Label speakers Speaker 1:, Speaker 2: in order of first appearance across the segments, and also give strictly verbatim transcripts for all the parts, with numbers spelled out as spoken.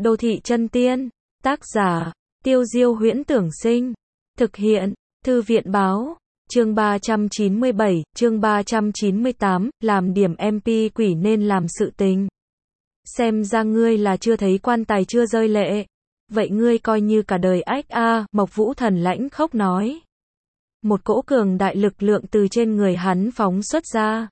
Speaker 1: Đô thị chân tiên. Tác giả, Tiêu Diêu Huyễn Tưởng Sinh. Thực hiện, Thư viện Báo. Chương ba trăm chín mươi bảy, chương ba trăm chín mươi tám, làm điểm em pê quỷ nên làm sự tình. Xem ra ngươi là chưa thấy quan tài chưa rơi lệ. Vậy ngươi coi như cả đời ách a, Mộc Vũ Thần lãnh khốc nói. Một cỗ cường đại lực lượng từ trên người hắn phóng xuất ra.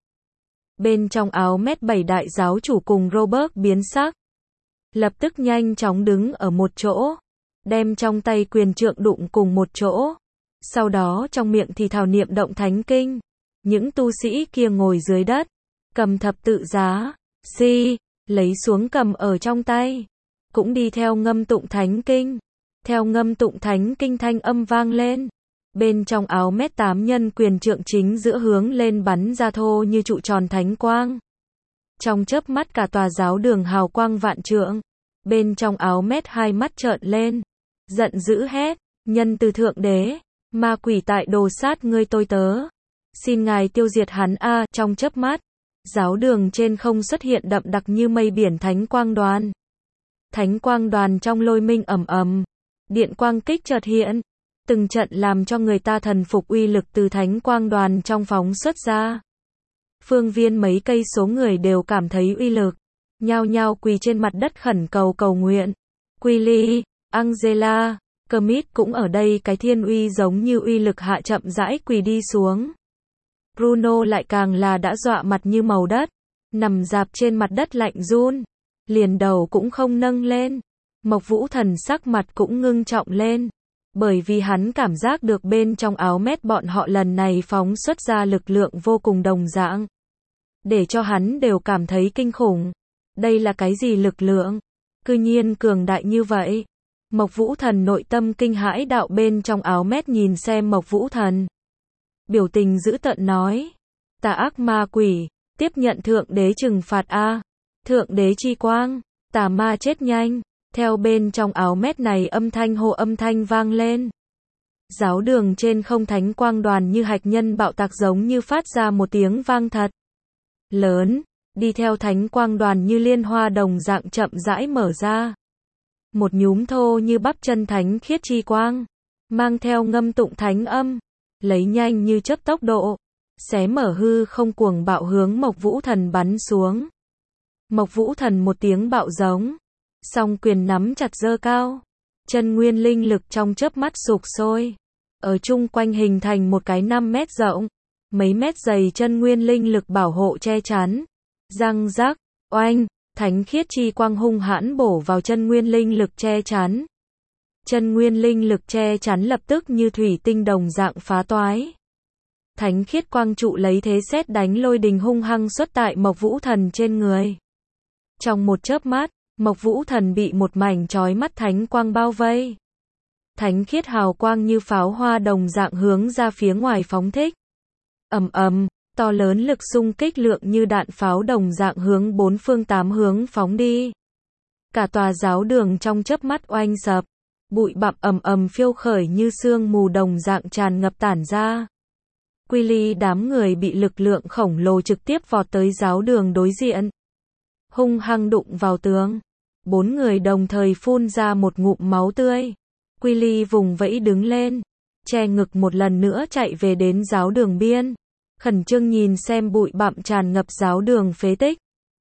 Speaker 1: Bên trong áo mét bảy đại giáo chủ cùng Robert biến sắc. Lập tức nhanh chóng đứng ở một chỗ. Đem trong tay quyền trượng đụng cùng một chỗ. Sau đó trong miệng thì thảo niệm động thánh kinh. Những tu sĩ kia ngồi dưới đất. Cầm thập tự giá. Si. Lấy xuống cầm ở trong tay. Cũng đi theo ngâm tụng thánh kinh. Theo ngâm tụng thánh kinh thanh âm vang lên. Bên trong áo mét tám nhân quyền trượng chính giữa hướng lên bắn ra thô như trụ tròn thánh quang. Trong chớp mắt cả tòa giáo đường hào quang vạn trượng. Bên trong áo mét hai mắt trợn lên. Giận dữ hét, nhân từ thượng đế, ma quỷ tại đồ sát ngươi tôi tớ. Xin ngài tiêu diệt hắn a. Trong chớp mắt, giáo đường trên không xuất hiện đậm đặc như mây biển thánh quang đoàn. Thánh quang đoàn trong lôi minh ầm ầm. Điện quang kích chợt hiện. Từng trận làm cho người ta thần phục uy lực từ thánh quang đoàn trong phóng xuất ra. Phương viên mấy cây số người đều cảm thấy uy lực. Nhao nhao quỳ trên mặt đất khẩn cầu cầu nguyện. Quilly, Angela, Kermit cũng ở đây, cái thiên uy giống như uy lực hạ chậm rãi quỳ đi xuống. Bruno lại càng là đã dọa mặt như màu đất. Nằm dạp trên mặt đất lạnh run. Liền đầu cũng không nâng lên. Mộc Vũ Thần sắc mặt cũng ngưng trọng lên. Bởi vì hắn cảm giác được bên trong áo mét bọn họ lần này phóng xuất ra lực lượng vô cùng đồng dạng. Để cho hắn đều cảm thấy kinh khủng. Đây là cái gì lực lượng? Cư nhiên cường đại như vậy. Mộc Vũ Thần nội tâm kinh hãi đạo bên trong áo mét nhìn xem Mộc Vũ Thần. Biểu tình dữ tợn nói. Tà ác ma quỷ, tiếp nhận thượng đế trừng phạt a. Thượng đế chi quang, tà ma chết nhanh. Theo bên trong áo mét này âm thanh hô âm thanh vang lên. Giáo đường trên không thánh quang đoàn như hạch nhân bạo tạc giống như phát ra một tiếng vang thật lớn. Đi theo thánh quang đoàn như liên hoa đồng dạng chậm rãi mở ra. Một nhúm thô như bắp chân thánh khiết chi quang. Mang theo ngâm tụng thánh âm. Lấy nhanh như chớp tốc độ. Xé mở hư không cuồng bạo hướng Mộc Vũ Thần bắn xuống. Mộc Vũ Thần một tiếng bạo giống. Song quyền nắm chặt giơ cao. Chân nguyên linh lực trong chớp mắt sục sôi. Ở chung quanh hình thành một cái năm mét rộng. Mấy mét dày chân nguyên linh lực bảo hộ che chắn. Răng rắc, oanh, thánh khiết chi quang hung hãn bổ vào chân nguyên linh lực che chắn. Chân nguyên linh lực che chắn lập tức như thủy tinh đồng dạng phá toái. Thánh khiết quang trụ lấy thế sét đánh lôi đình hung hăng xuất tại Mộc Vũ Thần trên người. Trong một chớp mắt, Mộc Vũ Thần bị một mảnh chói mắt thánh quang bao vây. Thánh khiết hào quang như pháo hoa đồng dạng hướng ra phía ngoài phóng thích. Ầm ầm, to lớn lực xung kích lượng như đạn pháo đồng dạng hướng bốn phương tám hướng phóng đi. Cả tòa giáo đường trong chớp mắt oanh sập, bụi bặm ầm ầm phiêu khởi như sương mù đồng dạng tràn ngập tản ra. Quilly đám người bị lực lượng khổng lồ trực tiếp vọt tới giáo đường đối diện. Hung hăng đụng vào tường. Bốn người đồng thời phun ra một ngụm máu tươi. Quilly vùng vẫy đứng lên, che ngực một lần nữa chạy về đến giáo đường biên. Khẩn trương nhìn xem bụi bặm tràn ngập giáo đường phế tích.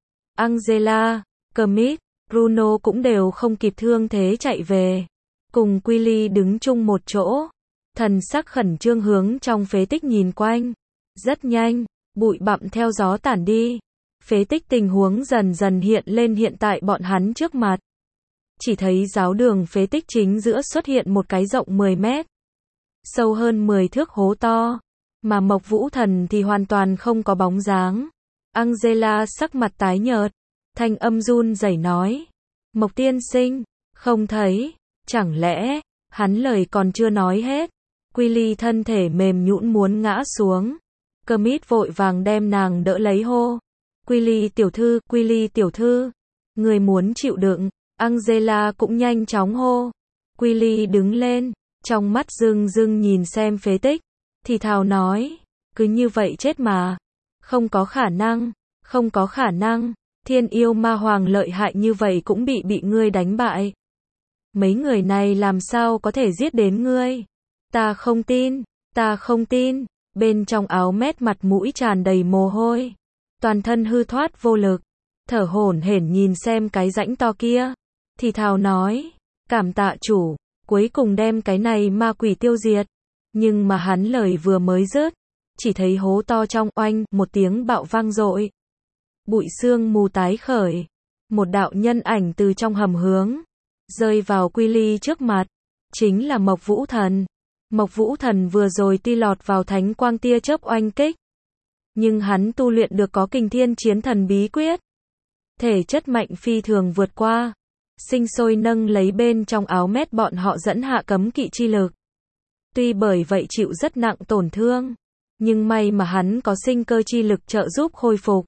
Speaker 1: Angela, Kermit, Bruno cũng đều không kịp thương thế chạy về. Cùng Quilly đứng chung một chỗ. Thần sắc khẩn trương hướng trong phế tích nhìn quanh. Rất nhanh, bụi bặm theo gió tản đi. Phế tích tình huống dần dần hiện lên hiện tại bọn hắn trước mặt. Chỉ thấy giáo đường phế tích chính giữa xuất hiện một cái rộng mười mét. Sâu hơn mười thước hố to. Mà Mộc Vũ Thần thì hoàn toàn không có bóng dáng. Angela sắc mặt tái nhợt. Thanh âm run rẩy nói. Mộc tiên sinh, không thấy. Chẳng lẽ, hắn lời còn chưa nói hết. Quilly thân thể mềm nhũn muốn ngã xuống. Kermit vội vàng đem nàng đỡ lấy hô. Quilly tiểu thư, Quilly tiểu thư. Người muốn chịu đựng. Angela cũng nhanh chóng hô. Quilly đứng lên. Trong mắt rưng rưng nhìn xem phế tích. Thì thào nói. Cứ như vậy chết mà. Không có khả năng. Không có khả năng. Thiên yêu ma hoàng lợi hại như vậy cũng bị bị ngươi đánh bại. Mấy người này làm sao có thể giết đến ngươi? Ta không tin, ta không tin. Bên trong áo mét mặt mũi tràn đầy mồ hôi. Toàn thân hư thoát vô lực. Thở hổn hển nhìn xem cái rãnh to kia. Thì thào nói, cảm tạ chủ, cuối cùng đem cái này ma quỷ tiêu diệt. Nhưng mà hắn lời vừa mới dứt, chỉ thấy hố to trong oanh, một tiếng bạo vang dội. Bụi sương mù tái khởi. Một đạo nhân ảnh từ trong hầm hướng, rơi vào Quy Ly trước mặt. Chính là Mộc Vũ Thần. Mộc Vũ Thần vừa rồi tuy lọt vào thánh quang tia chớp oanh kích. Nhưng hắn tu luyện được có kình thiên chiến thần bí quyết. Thể chất mạnh phi thường vượt qua. Sinh sôi nâng lấy bên trong áo mét bọn họ dẫn hạ cấm kỵ chi lực. Tuy bởi vậy chịu rất nặng tổn thương. Nhưng may mà hắn có sinh cơ chi lực trợ giúp khôi phục.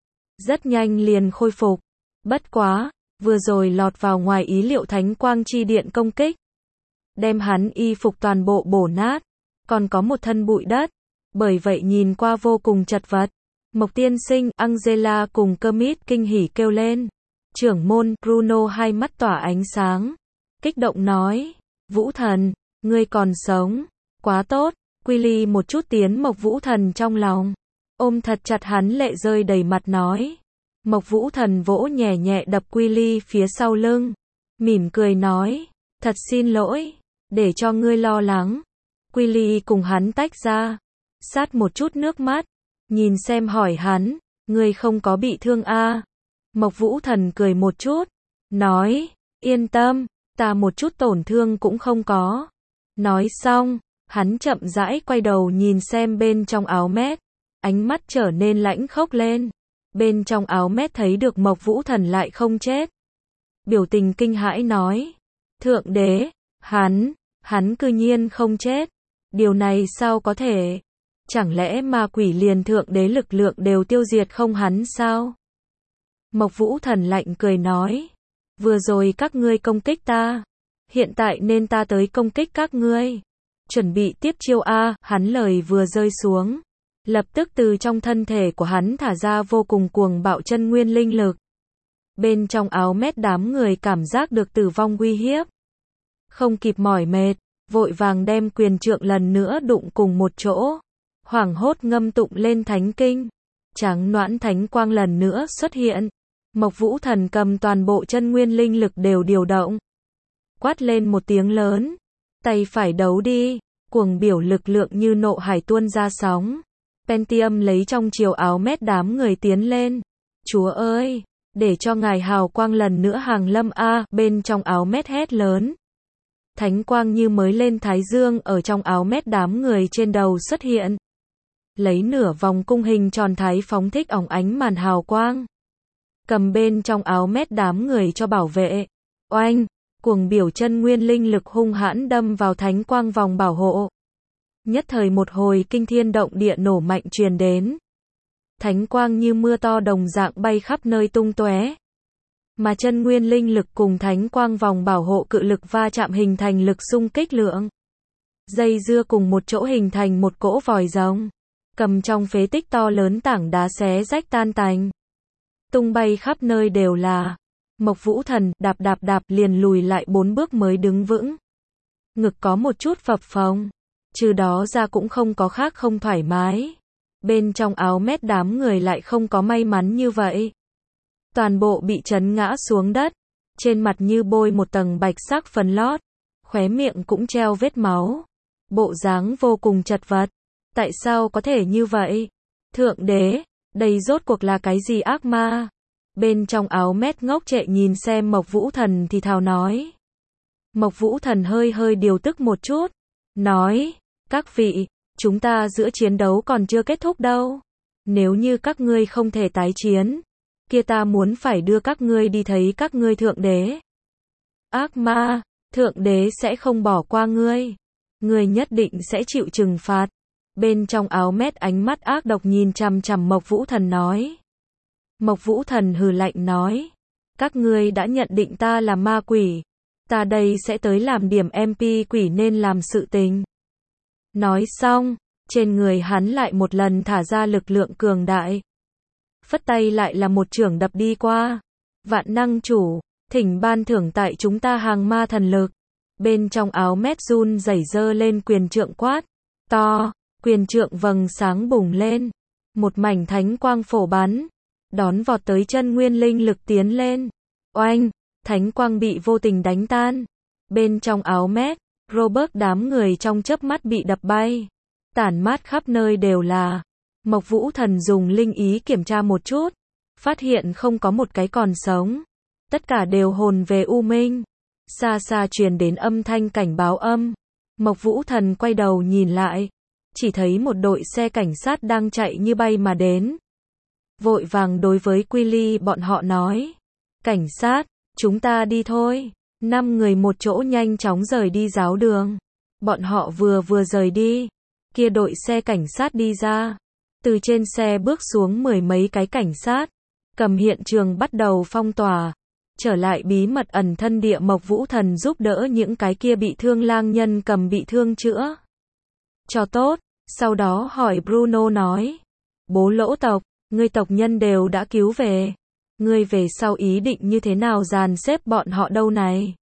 Speaker 1: Rất nhanh liền khôi phục. Bất quá, vừa rồi lọt vào ngoài ý liệu thánh quang chi điện công kích. Đem hắn y phục toàn bộ bổ nát. Còn có một thân bụi đất. Bởi vậy nhìn qua vô cùng chật vật. Mộc tiên sinh, Angela cùng Kermit kinh hỉ kêu lên. Trưởng môn, Bruno hai mắt tỏa ánh sáng. Kích động nói, Vũ Thần, ngươi còn sống. Quá tốt. Quy Ly một chút tiến Mộc Vũ Thần trong lòng. Ôm thật chặt hắn lệ rơi đầy mặt nói. Mộc Vũ Thần vỗ nhẹ nhẹ đập Quy Ly phía sau lưng. Mỉm cười nói, thật xin lỗi, để cho ngươi lo lắng. Quy Ly cùng hắn tách ra. Sát một chút nước mắt. Nhìn xem hỏi hắn, ngươi không có bị thương a? À? Mộc Vũ Thần cười một chút. Nói, yên tâm, ta một chút tổn thương cũng không có. Nói xong, hắn chậm rãi quay đầu nhìn xem bên trong áo mét. Ánh mắt trở nên lãnh khốc lên. Bên trong áo mét thấy được Mộc Vũ Thần lại không chết. Biểu tình kinh hãi nói. Thượng đế, hắn, hắn cư nhiên không chết. Điều này sao có thể? Chẳng lẽ ma quỷ liền thượng đế lực lượng đều tiêu diệt không hắn sao? Mộc Vũ Thần lạnh cười nói. Vừa rồi các ngươi công kích ta. Hiện tại nên ta tới công kích các ngươi. Chuẩn bị tiếp chiêu a, hắn lời vừa rơi xuống. Lập tức từ trong thân thể của hắn thả ra vô cùng cuồng bạo chân nguyên linh lực. Bên trong áo mét đám người cảm giác được tử vong uy hiếp. Không kịp mỏi mệt, vội vàng đem quyền trượng lần nữa đụng cùng một chỗ. Hoảng hốt ngâm tụng lên thánh kinh. Trắng noãn thánh quang lần nữa xuất hiện. Mộc Vũ Thần cầm toàn bộ chân nguyên linh lực đều điều động. Quát lên một tiếng lớn. Tay phải đấu đi. Cuồng biểu lực lượng như nộ hải tuôn ra sóng. Pentium lấy trong chiều áo mét đám người tiến lên. Chúa ơi, để cho ngài hào quang lần nữa hàng lâm a, bên trong áo mét hét lớn. Thánh quang như mới lên thái dương ở trong áo mét đám người trên đầu xuất hiện. Lấy nửa vòng cung hình tròn thái phóng thích óng ánh màn hào quang. Cầm bên trong áo mét đám người cho bảo vệ. Oanh, cuồng biểu chân nguyên linh lực hung hãn đâm vào thánh quang vòng bảo hộ. Nhất thời một hồi kinh thiên động địa nổ mạnh truyền đến. Thánh quang như mưa to đồng dạng bay khắp nơi tung tóe. Mà chân nguyên linh lực cùng thánh quang vòng bảo hộ cự lực va chạm hình thành lực xung kích lượng. Dây dưa cùng một chỗ hình thành một cỗ vòi rồng. Cầm trong phế tích to lớn tảng đá xé rách tan tành. Tung bay khắp nơi đều là. Mộc Vũ Thần đạp đạp đạp liền lùi lại bốn bước mới đứng vững. Ngực có một chút phập phồng. Trừ đó ra cũng không có khác không thoải mái. Bên trong áo mét đám người lại không có may mắn như vậy. Toàn bộ bị chấn ngã xuống đất. Trên mặt như bôi một tầng bạch sắc phấn lót. Khóe miệng cũng treo vết máu. Bộ dáng vô cùng chật vật. Tại sao có thể như vậy? Thượng đế, đây rốt cuộc là cái gì ác ma? Bên trong áo mét ngốc trệ nhìn xem Mộc Vũ Thần thì thào nói. Mộc Vũ Thần hơi hơi điều tức một chút. Nói, các vị, chúng ta giữa chiến đấu còn chưa kết thúc đâu. Nếu như các ngươi không thể tái chiến, kia ta muốn phải đưa các ngươi đi thấy các ngươi thượng đế. Ác ma, thượng đế sẽ không bỏ qua ngươi. Ngươi nhất định sẽ chịu trừng phạt. Bên trong áo mét ánh mắt ác độc nhìn chằm chằm Mộc Vũ Thần nói. Mộc Vũ Thần hừ lạnh nói. Các ngươi đã nhận định ta là ma quỷ. Ta đây sẽ tới làm điểm em pê quỷ nên làm sự tình. Nói xong, trên người hắn lại một lần thả ra lực lượng cường đại. phất tay lại là một chưởng đập đi qua. Vạn năng chủ, thỉnh ban thưởng tại chúng ta hàng ma thần lực. Bên trong áo mét run rẩy dơ lên quyền trượng quát. To, quyền trượng vầng sáng bùng lên. Một mảnh thánh quang phổ bắn. Đón vọt tới chân nguyên linh lực tiến lên. Oanh, thánh quang bị vô tình đánh tan. Bên trong áo mét, Robert đám người trong chớp mắt bị đập bay. Tản mát khắp nơi đều là. Mộc Vũ Thần dùng linh ý kiểm tra một chút. Phát hiện không có một cái còn sống. Tất cả đều hồn về u minh. Xa xa truyền đến âm thanh cảnh báo âm. Mộc Vũ Thần quay đầu nhìn lại. Chỉ thấy một đội xe cảnh sát đang chạy như bay mà đến. Vội vàng đối với Quy bọn họ nói. Cảnh sát, chúng ta đi thôi. Năm người một chỗ nhanh chóng rời đi giáo đường. Bọn họ vừa vừa rời đi. Kia đội xe cảnh sát đi ra. Từ trên xe bước xuống mười mấy cái cảnh sát. Cầm hiện trường bắt đầu phong tỏa. Trở lại bí mật ẩn thân địa. Mộc Vũ Thần giúp đỡ những cái kia bị thương lang nhân cầm bị thương chữa cho tốt. Sau đó hỏi Bruno nói. Bố Lỗ tộc, ngươi tộc nhân đều đã cứu về. Ngươi về sau ý định như thế nào dàn xếp bọn họ đâu này?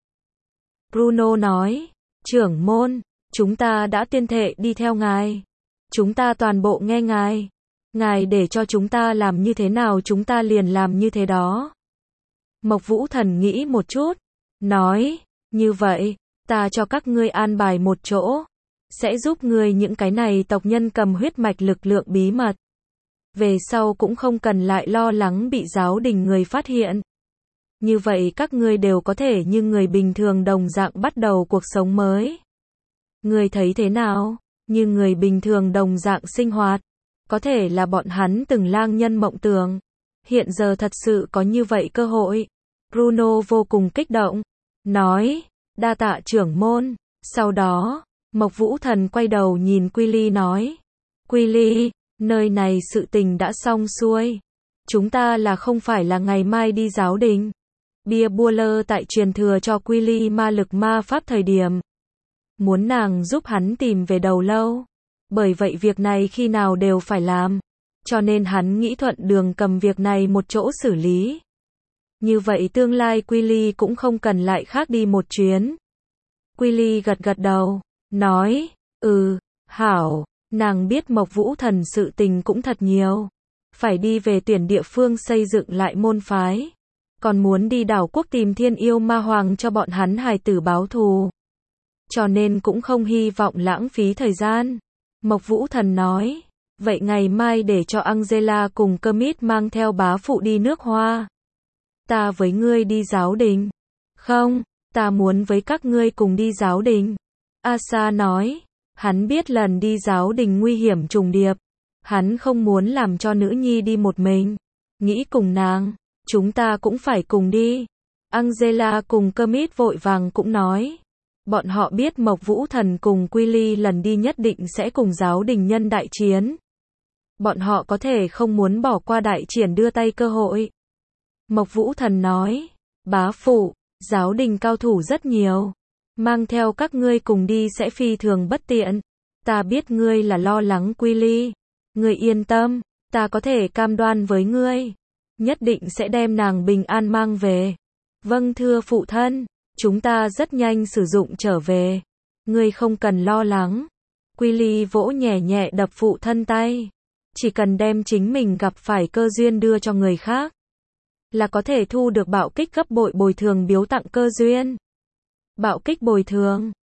Speaker 1: Bruno nói. Trưởng môn, chúng ta đã tuyên thệ đi theo ngài. Chúng ta toàn bộ nghe ngài. Ngài để cho chúng ta làm như thế nào chúng ta liền làm như thế đó. Mộc Vũ Thần nghĩ một chút. Nói. Như vậy, ta cho các ngươi an bài một chỗ. Sẽ giúp ngươi những cái này tộc nhân cầm huyết mạch lực lượng bí mật. Về sau cũng không cần lại lo lắng bị giáo đình người phát hiện. Như vậy các ngươi đều có thể như người bình thường đồng dạng bắt đầu cuộc sống mới. Ngươi thấy thế nào? Như người bình thường đồng dạng sinh hoạt. Có thể là bọn hắn từng lang nhân mộng tưởng. Hiện giờ thật sự có như vậy cơ hội. Bruno vô cùng kích động. Nói. Đa tạ trưởng môn. Sau đó, Mộc Vũ Thần quay đầu nhìn Quy nói. Quy, nơi này sự tình đã xong xuôi. Chúng ta là không phải là ngày mai đi giáo đình. Bia bua lơ tại truyền thừa cho Quy ma lực ma pháp thời điểm. Muốn nàng giúp hắn tìm về đầu lâu. Bởi vậy việc này khi nào đều phải làm. Cho nên hắn nghĩ thuận đường cầm việc này một chỗ xử lý. Như vậy tương lai Quy cũng không cần lại khác đi một chuyến. Quy gật gật đầu. Nói. Ừ, hảo. Nàng biết Mộc Vũ Thần sự tình cũng thật nhiều. Phải đi về tuyển địa phương xây dựng lại môn phái. Còn muốn đi đảo quốc tìm thiên yêu ma hoàng cho bọn hắn hài tử báo thù. Cho nên cũng không hy vọng lãng phí thời gian. Mộc Vũ Thần nói. Vậy ngày mai để cho Angela cùng Kermit mang theo bá phụ đi nước Hoa. Ta với ngươi đi giáo đình. Không, ta muốn với các ngươi cùng đi giáo đình. Asa nói. Hắn biết lần đi giáo đình nguy hiểm trùng điệp. Hắn không muốn làm cho nữ nhi đi một mình. Nghĩ cùng nàng, chúng ta cũng phải cùng đi. Angela cùng Kermit vội vàng cũng nói. Bọn họ biết Mộc Vũ Thần cùng Quy lần đi nhất định sẽ cùng giáo đình nhân đại chiến. Bọn họ có thể không muốn bỏ qua đại triển đưa tay cơ hội. Mộc Vũ Thần nói. Bá phụ, giáo đình cao thủ rất nhiều. Mang theo các ngươi cùng đi sẽ phi thường bất tiện. Ta biết ngươi là lo lắng Quy. Ngươi yên tâm, ta có thể cam đoan với ngươi. Nhất định sẽ đem nàng bình an mang về. Vâng thưa phụ thân, chúng ta rất nhanh sử dụng trở về. Ngươi không cần lo lắng. Quy vỗ nhẹ nhẹ đập phụ thân tay. Chỉ cần đem chính mình gặp phải cơ duyên đưa cho người khác. Là có thể thu được bạo kích gấp bội bồi thường biếu tặng cơ duyên. Bạo kích bồi thường.